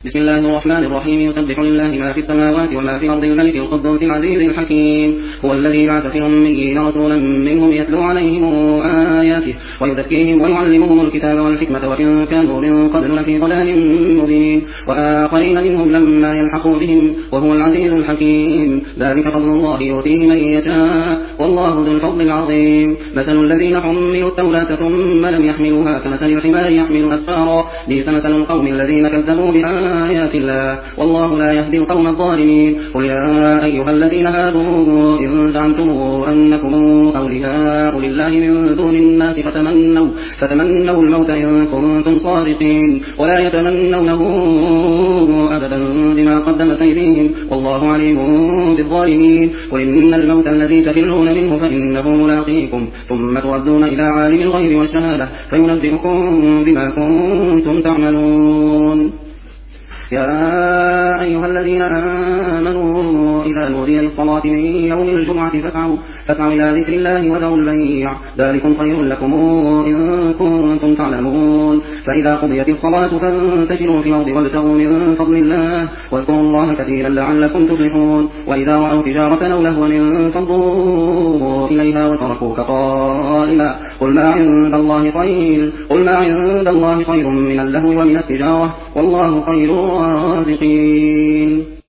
بسم الله الرحمن الرحيم يسبح لله ما في السماوات وما في الأرض الملك القدوس العزيز الحكيم هو الذي بعث في الأميين رسولا منهم يتلو عليهم آياته ويزكيهم ويعلمهم الكتاب والحكمة وإن كانوا من قبل لفي ضلال مبين وآخرين منهم لما يلحقوا بهم وهو العزيز الحكيم ذلك فضل الله يؤتيه من يشاء والله ذو الفضل العظيم مثل الذين حملوا التوراة ثم لم يحملوها كمثل الحمار يحمل أسفارا بئس مثل القوم الذين كذبوا بآيات الله والله لا يهدي القوم الظالمين قل يا أيها الذين هادوا إن زعمتم أنكم أولياء لله من دون الناس فتمنوا الموت إن كنتم صادقين ولا يتمنونه أبدا بما قدمت أيديهم والله عليم بالظالمين وإن الموت الذي تفرون منه فإنه ملاقيكم ثم تردون إلى عالم الغيب والشهادة فينبئكم بما كنتم تعملون يا أيها الذين آمنوا إذا نودي للصلاة من يوم الجمعة فاسعوا إلى ذكر الله وذروا البيع ذلكم خير لكم إن كنتم تعلمون فإذا قضيت الصلاة فانتشروا في الأرض وابتغوا من فضل الله واذكروا الله كثيرا لعلكم تفلحون وإذا رأوا تجارة أو لهوا انفضوا إليها وتركوك قائما قل ما عند الله خير من اللهو ومن التجارة والله خير الرازقين.